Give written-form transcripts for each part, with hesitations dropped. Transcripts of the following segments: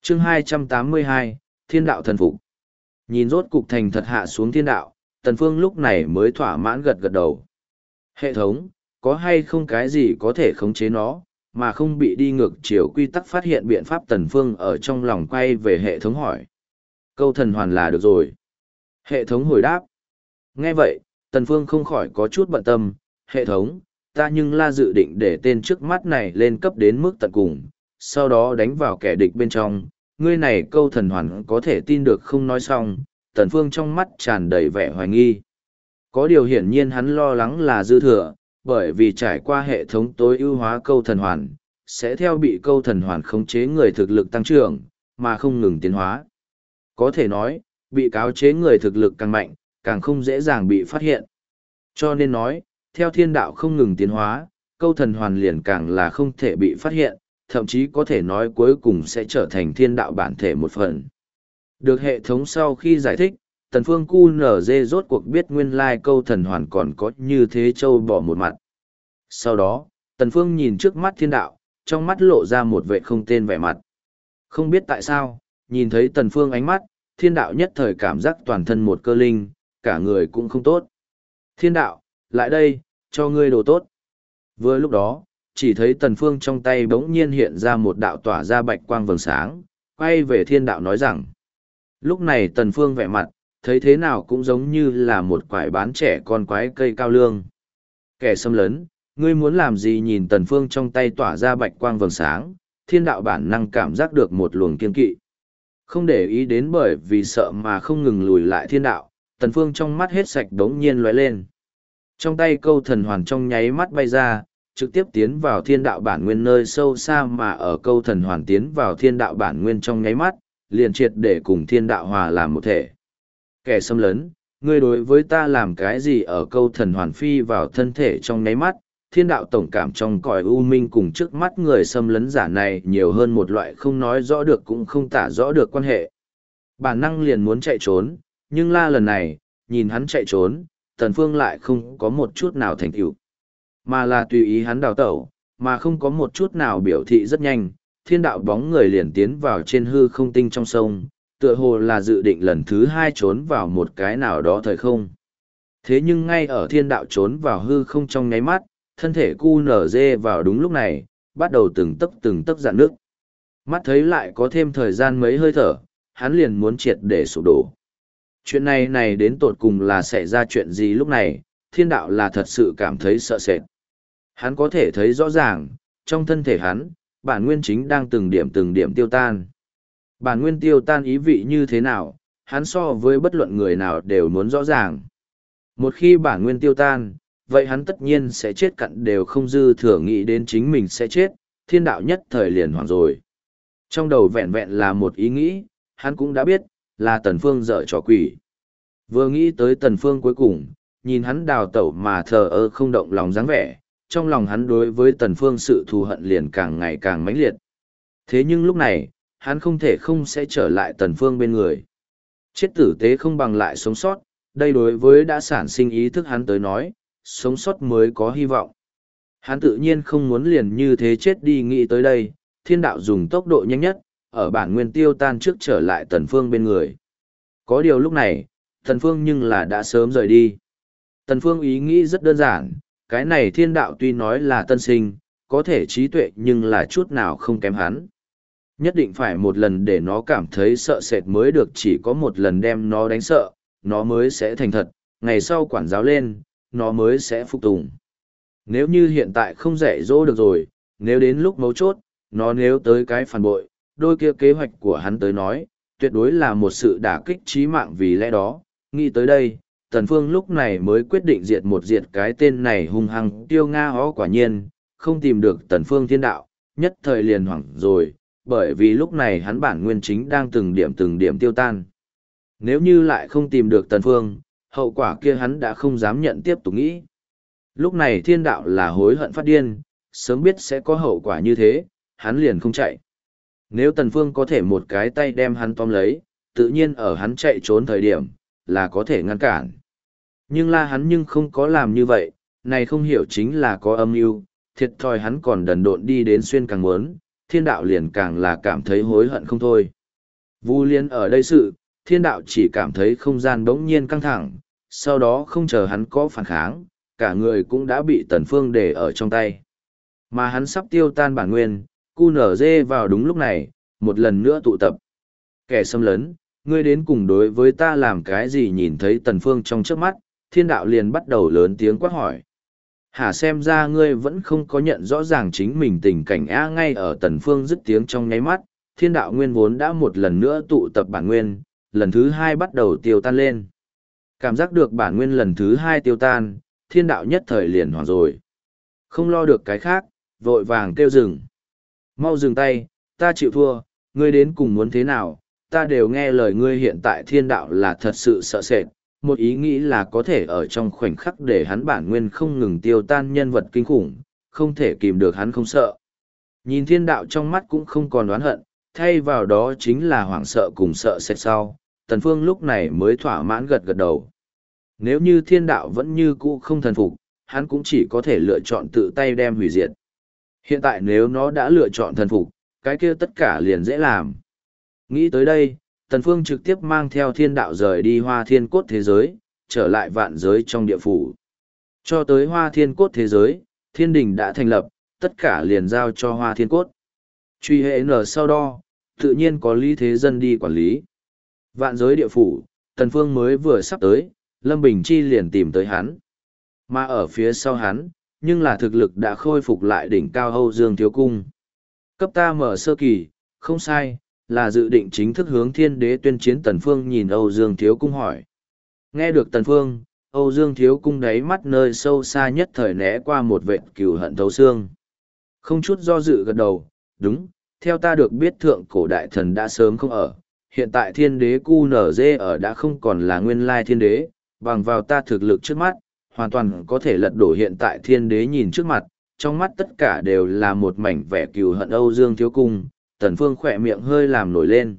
chương 282, Thiên đạo thần phục. Nhìn rốt cục thành thật hạ xuống thiên đạo, Tần Phương lúc này mới thỏa mãn gật gật đầu. Hệ thống, có hay không cái gì có thể khống chế nó, mà không bị đi ngược chiều quy tắc phát hiện biện pháp? Tần Phương ở trong lòng quay về hệ thống hỏi. Câu thần hoàn là được rồi. Hệ thống hồi đáp. Nghe vậy, Tần Phương không khỏi có chút bận tâm. Hệ thống, ta nhưng là dự định để tên trước mắt này lên cấp đến mức tận cùng, sau đó đánh vào kẻ địch bên trong. Ngươi này câu thần hoàn có thể tin được không? Nói xong, Tần Phương trong mắt tràn đầy vẻ hoài nghi. Có điều hiển nhiên hắn lo lắng là dư thừa, bởi vì trải qua hệ thống tối ưu hóa câu thần hoàn, sẽ theo bị câu thần hoàn khống chế người thực lực tăng trưởng, mà không ngừng tiến hóa. Có thể nói, bị cáo chế người thực lực càng mạnh, càng không dễ dàng bị phát hiện. Cho nên nói, theo thiên đạo không ngừng tiến hóa, câu thần hoàn liền càng là không thể bị phát hiện, thậm chí có thể nói cuối cùng sẽ trở thành thiên đạo bản thể một phần. Được hệ thống sau khi giải thích, Tần Phương QNZ rốt cuộc biết nguyên lai câu thần hoàn còn có như thế châu bỏ một mặt. Sau đó, Tần Phương nhìn trước mắt thiên đạo, trong mắt lộ ra một vẻ không tên vẻ mặt. Không biết tại sao, nhìn thấy Tần Phương ánh mắt, thiên đạo nhất thời cảm giác toàn thân một cơ linh, cả người cũng không tốt. Thiên đạo, lại đây, cho ngươi đồ tốt. Vừa lúc đó, chỉ thấy Tần Phương trong tay bỗng nhiên hiện ra một đạo tỏa ra bạch quang vầng sáng, quay về thiên đạo nói rằng. Lúc này Tần Phương vẻ mặt, thấy thế nào cũng giống như là một quải bán trẻ con quái cây cao lương. Kẻ xâm lấn, ngươi muốn làm gì? Nhìn Tần Phương trong tay tỏa ra bạch quang vầng sáng, thiên đạo bản năng cảm giác được một luồng kiên kỵ. Không để ý đến bởi vì sợ mà không ngừng lùi lại thiên đạo, Tần Phương trong mắt hết sạch đống nhiên lóe lên. Trong tay câu thần hoàn trong nháy mắt bay ra, trực tiếp tiến vào thiên đạo bản nguyên nơi sâu xa, mà ở câu thần hoàn tiến vào thiên đạo bản nguyên trong nháy mắt, liền triệt để cùng thiên đạo hòa làm một thể. Kẻ xâm lấn, ngươi đối với ta làm cái gì? Ở câu thần hoàn phi vào thân thể trong nháy mắt, thiên đạo tổng cảm trong cõi u minh cùng trước mắt người xâm lấn giả này nhiều hơn một loại không nói rõ được cũng không tả rõ được quan hệ. Bản năng liền muốn chạy trốn, nhưng lần này, nhìn hắn chạy trốn, Tần Phương lại không có một chút nào thành tựu, mà là tùy ý hắn đào tẩu, mà không có một chút nào biểu thị. Rất nhanh, thiên đạo bóng người liền tiến vào trên hư không tinh trong sông, tựa hồ là dự định lần thứ hai trốn vào một cái nào đó thời không. Thế nhưng ngay ở thiên đạo trốn vào hư không trong nháy mắt, thân thể QNZ vào đúng lúc này, bắt đầu từng tấc rạn nước. Mắt thấy lại có thêm thời gian mấy hơi thở, hắn liền muốn triệt để sụp đổ. Chuyện này đến tột cùng là xảy ra chuyện gì? Lúc này, thiên đạo là thật sự cảm thấy sợ sệt. Hắn có thể thấy rõ ràng, trong thân thể hắn, bản nguyên chính đang từng điểm tiêu tan. Bản nguyên tiêu tan ý vị như thế nào, hắn so với bất luận người nào đều muốn rõ ràng. Một khi bản nguyên tiêu tan, vậy hắn tất nhiên sẽ chết cặn đều không dư thừa nghĩ đến chính mình sẽ chết, thiên đạo nhất thời liền hoảng rồi. Trong đầu vẹn vẹn là một ý nghĩ, hắn cũng đã biết, là Tần Phương dở trò quỷ. Vừa nghĩ tới Tần Phương cuối cùng, nhìn hắn đào tẩu mà thờ ơ không động lòng dáng vẻ, trong lòng hắn đối với Tần Phương sự thù hận liền càng ngày càng mãnh liệt. Thế nhưng lúc này, hắn không thể không sẽ trở lại Tần Phương bên người. Chết tử tế không bằng lại sống sót, đây đối với đã sản sinh ý thức hắn tới nói, sống sót mới có hy vọng. Hắn tự nhiên không muốn liền như thế chết đi. Nghĩ tới đây, thiên đạo dùng tốc độ nhanh nhất, ở bản nguyên tiêu tan trước trở lại Tần Phương bên người. Có điều lúc này, Tần Phương nhưng là đã sớm rời đi. Tần Phương ý nghĩ rất đơn giản, cái này thiên đạo tuy nói là tân sinh, có thể trí tuệ nhưng là chút nào không kém hắn. Nhất định phải một lần để nó cảm thấy sợ sệt mới được, chỉ có một lần đem nó đánh sợ, nó mới sẽ thành thật, ngày sau quản giáo lên, nó mới sẽ phục tùng. Nếu như hiện tại không dạy dỗ được rồi, nếu đến lúc mấu chốt, nó nếu tới cái phản bội, đôi kia kế hoạch của hắn tới nói, tuyệt đối là một sự đả kích chí mạng. Vì lẽ đó, nghĩ tới đây, Tần Phương lúc này mới quyết định diệt cái tên này hung hăng tiêu nga hó. Quả nhiên, không tìm được Tần Phương thiên đạo, nhất thời liền hoảng rồi, bởi vì lúc này hắn bản nguyên chính đang từng điểm tiêu tan. Nếu như lại không tìm được Tần Phương, hậu quả kia hắn đã không dám nhận tiếp tục nghĩ. Lúc này thiên đạo là hối hận phát điên, sớm biết sẽ có hậu quả như thế, hắn liền không chạy. Nếu Tần Phương có thể một cái tay đem hắn tóm lấy, tự nhiên ở hắn chạy trốn thời điểm, là có thể ngăn cản. Nhưng hắn không có làm như vậy, này không hiểu chính là có âm mưu, thiệt thòi hắn còn đần độn đi đến xuyên càng muốn, thiên đạo liền càng là cảm thấy hối hận không thôi. Vu Liên ở đây sự, thiên đạo chỉ cảm thấy không gian bỗng nhiên căng thẳng, sau đó không chờ hắn có phản kháng, cả người cũng đã bị Tần Phương để ở trong tay. Mà hắn sắp tiêu tan bản nguyên, QNZ vào đúng lúc này, một lần nữa tụ tập. Kẻ xâm lấn, ngươi đến cùng đối với ta làm cái gì? Nhìn thấy Tần Phương trong trước mắt, thiên đạo liền bắt đầu lớn tiếng quát hỏi. Hả, xem ra ngươi vẫn không có nhận rõ ràng chính mình tình cảnh á. Ngay ở Tần Phương dứt tiếng trong nháy mắt, thiên đạo nguyên vốn đã một lần nữa tụ tập bản nguyên, lần thứ hai bắt đầu tiêu tan lên. Cảm giác được bản nguyên lần thứ hai tiêu tan, thiên đạo nhất thời liền hoảng rồi. Không lo được cái khác, vội vàng kêu dừng. Mau dừng tay, ta chịu thua, ngươi đến cùng muốn thế nào, ta đều nghe lời ngươi. Hiện tại thiên đạo là thật sự sợ sệt, một ý nghĩ là có thể ở trong khoảnh khắc để hắn bản nguyên không ngừng tiêu tan nhân vật kinh khủng, không thể kìm được hắn không sợ. Nhìn thiên đạo trong mắt cũng không còn oán hận, thay vào đó chính là hoảng sợ cùng sợ sệt sau, Tần Phương lúc này mới thỏa mãn gật gật đầu. Nếu như thiên đạo vẫn như cũ không thần phục, hắn cũng chỉ có thể lựa chọn tự tay đem hủy diệt. Hiện tại nếu nó đã lựa chọn thần phục, cái kia tất cả liền dễ làm. Nghĩ tới đây, Tần Phương trực tiếp mang theo thiên đạo rời đi Hoa Thiên Cốt thế giới, trở lại vạn giới trong địa phủ. Cho tới Hoa Thiên Cốt thế giới, thiên đình đã thành lập, tất cả liền giao cho Hoa Thiên Cốt. Truy hệ nở sau đó, tự nhiên có Lý Thế Dân đi quản lý. Vạn giới địa phủ, Tần Phương mới vừa sắp tới, Lâm Bình Chi liền tìm tới hắn. Mà ở phía sau hắn, nhưng là thực lực đã khôi phục lại đỉnh cao Âu Dương Thiếu Cung. Cấp ta mở sơ kỳ, không sai, là dự định chính thức hướng thiên đế tuyên chiến. Tần Phương nhìn Âu Dương Thiếu Cung hỏi. Nghe được Tần Phương, Âu Dương Thiếu Cung đáy mắt nơi sâu xa nhất thời né qua một vệt cừu hận thấu xương. Không chút do dự gật đầu, đúng, theo ta được biết thượng cổ đại thần đã sớm không ở, hiện tại thiên đế QNZ ở đã không còn là nguyên lai thiên đế, bằng vào ta thực lực trước mắt, hoàn toàn có thể lật đổ hiện tại thiên đế. Nhìn trước mặt, trong mắt tất cả đều là một mảnh vẻ cừu hận Âu Dương Thiếu Cung, Tần Phương khỏe miệng hơi làm nổi lên.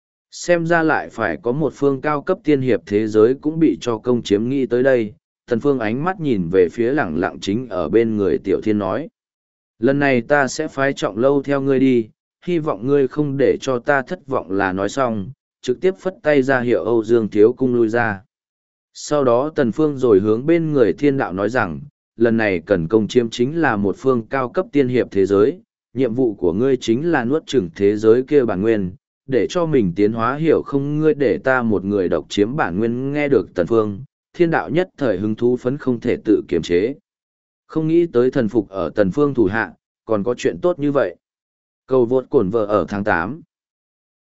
Xem ra lại phải có một phương cao cấp tiên hiệp thế giới cũng bị cho công chiếm. Nghĩ tới đây, Tần Phương ánh mắt nhìn về phía lẳng lặng chính ở bên người Tiểu Thiên nói. Lần này ta sẽ phái Trọng Lâu theo ngươi đi, hy vọng ngươi không để cho ta thất vọng. Là nói xong, trực tiếp phất tay ra hiệu Âu Dương Thiếu Cung lui ra. Sau đó Tần Phương rồi hướng bên người thiên đạo nói rằng, lần này cần công chiếm chính là một phương cao cấp tiên hiệp thế giới, nhiệm vụ của ngươi chính là nuốt chửng thế giới kia bản nguyên, để cho mình tiến hóa. Hiểu không? Ngươi để ta một người độc chiếm bản nguyên. Nghe được Tần Phương, thiên đạo nhất thời hứng thú phấn không thể tự kiềm chế. Không nghĩ tới thần phục ở Tần Phương thủ hạ, còn có chuyện tốt như vậy. Cầu vượt cổn vợ ở tháng 8.